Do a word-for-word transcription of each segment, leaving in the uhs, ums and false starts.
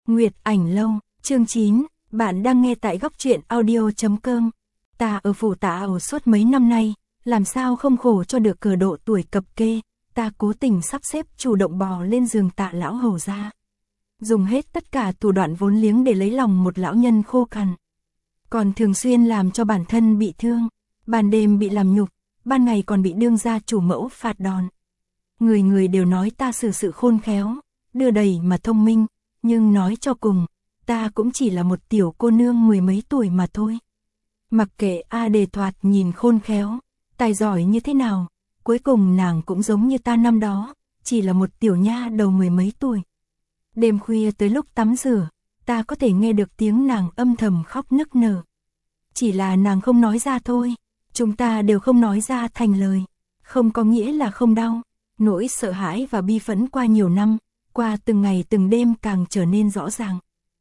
Nguyệt Ảnh Lâu, chương chín, bạn đang nghe tại góc truyện audio chấm com. Ta ở phủ Tạ Ẩu suốt mấy năm nay, làm sao không khổ cho được cờ độ tuổi cập kê, ta cố tình sắp xếp chủ động bò lên giường Tạ lão hầu ra. Dùng hết tất cả thủ đoạn vốn liếng để lấy lòng một lão nhân khô cằn. Còn thường xuyên làm cho bản thân bị thương, ban đêm bị làm nhục, ban ngày còn bị đương gia chủ mẫu phạt đòn. Người người đều nói ta xử sự khôn khéo, đưa đẩy mà thông minh, nhưng nói cho cùng, ta cũng chỉ là một tiểu cô nương mười mấy tuổi mà thôi. Mặc kệ A Đề thoạt nhìn khôn khéo, tài giỏi như thế nào, cuối cùng nàng cũng giống như ta năm đó, chỉ là một tiểu nha đầu mười mấy tuổi. Đêm khuya tới lúc tắm rửa, ta có thể nghe được tiếng nàng âm thầm khóc nức nở. Chỉ là nàng không nói ra thôi, chúng ta đều không nói ra thành lời, không có nghĩa là không đau. Nỗi sợ hãi và bi phẫn qua nhiều năm, qua từng ngày từng đêm càng trở nên rõ ràng.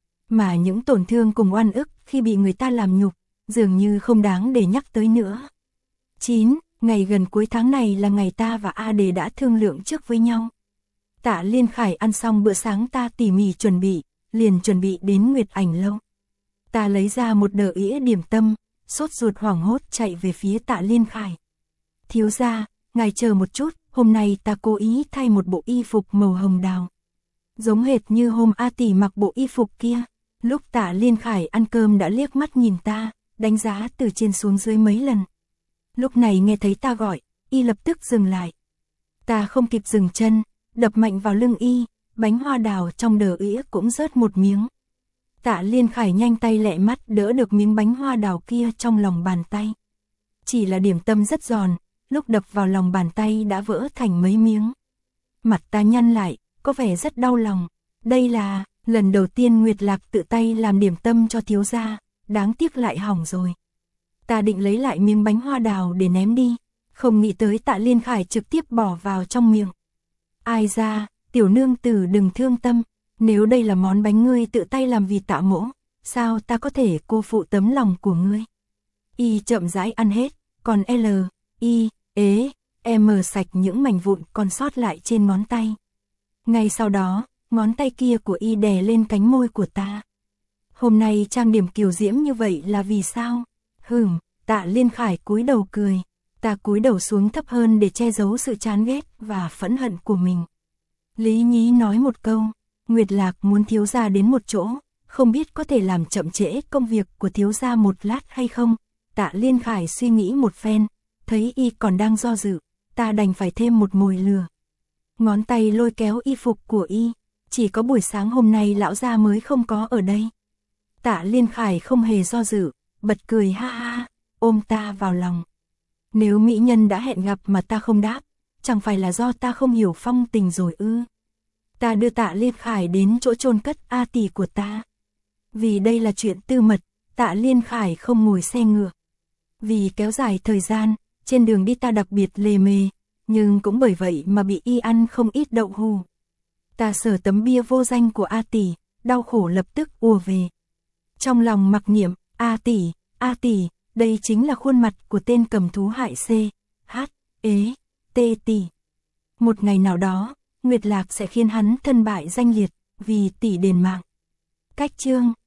Mà những tổn thương cùng oan ức khi bị người ta làm nhục, dường như không đáng để nhắc tới nữa. chín. Ngày gần cuối tháng này là ngày ta và A Đề đã thương lượng trước với nhau. Tạ Liên Khải ăn xong bữa sáng ta tỉ mỉ chuẩn bị, liền chuẩn bị đến Nguyệt Ảnh Lâu. Ta lấy ra một đờ ĩa điểm tâm, sốt ruột hoảng hốt chạy về phía Tạ Liên Khải. Thiếu gia, ngài chờ một chút, hôm nay ta cố ý thay một bộ y phục màu hồng đào. Giống hệt như hôm A tỷ mặc bộ y phục kia. Lúc Tạ Liên Khải ăn cơm đã liếc mắt nhìn ta, đánh giá từ trên xuống dưới mấy lần. Lúc này nghe thấy ta gọi, y lập tức dừng lại. Ta không kịp dừng chân, đập mạnh vào lưng y, bánh hoa đào trong đờ ĩa cũng rớt một miếng. Tạ Liên Khải nhanh tay lẹ mắt đỡ được miếng bánh hoa đào kia trong lòng bàn tay. Chỉ là điểm tâm rất giòn, lúc đập vào lòng bàn tay đã vỡ thành mấy miếng. Mặt ta nhăn lại, có vẻ rất đau lòng. Đây là lần đầu tiên Nguyệt Lạc tự tay làm điểm tâm cho thiếu gia, đáng tiếc lại hỏng rồi. Ta định lấy lại miếng bánh hoa đào để ném đi, không nghĩ tới Tạ Liên Khải trực tiếp bỏ vào trong miệng. Ai ra, tiểu nương tử đừng thương tâm, nếu đây là món bánh ngươi tự tay làm vì Tạ mỗ, sao ta có thể cô phụ tấm lòng của ngươi. Y chậm rãi ăn hết, còn L, Y, ế, M sạch những mảnh vụn còn sót lại trên ngón tay. Ngay sau đó, ngón tay kia của y đè lên cánh môi của ta. Hôm nay trang điểm kiều diễm như vậy là vì sao? Hừm, Tạ Liên Khải cúi đầu cười. Ta cúi đầu xuống thấp hơn để che giấu sự chán ghét và phẫn hận của mình. Lý Nhí nói một câu, Nguyệt Lạc muốn thiếu gia đến một chỗ, không biết có thể làm chậm trễ công việc của thiếu gia một lát hay không? Tạ Liên Khải suy nghĩ một phen, thấy y còn đang do dự, ta đành phải thêm một mồi lừa. Ngón tay lôi kéo y phục của y, chỉ có buổi sáng hôm nay lão gia mới không có ở đây. Tạ Liên Khải không hề do dự, bật cười ha ha, ôm ta vào lòng. Nếu mỹ nhân đã hẹn gặp mà ta không đáp, chẳng phải là do ta không hiểu phong tình rồi ư? Ta đưa Tạ Liên Khải đến chỗ chôn cất A tỷ của ta. Vì đây là chuyện tư mật, Tạ Liên Khải không ngồi xe ngựa. Vì kéo dài thời gian, trên đường đi ta đặc biệt lề mề, nhưng cũng bởi vậy mà bị y ăn không ít đậu hù. Ta sờ tấm bia vô danh của A tỷ, đau khổ lập tức ùa về. Trong lòng mặc niệm, A tỷ, A tỷ, đây chính là khuôn mặt của tên cầm thú hại C, H, ế, T tỷ. Một ngày nào đó, Nguyệt Lạc sẽ khiến hắn thân bại danh liệt, vì tỷ đền mạng. Cách chương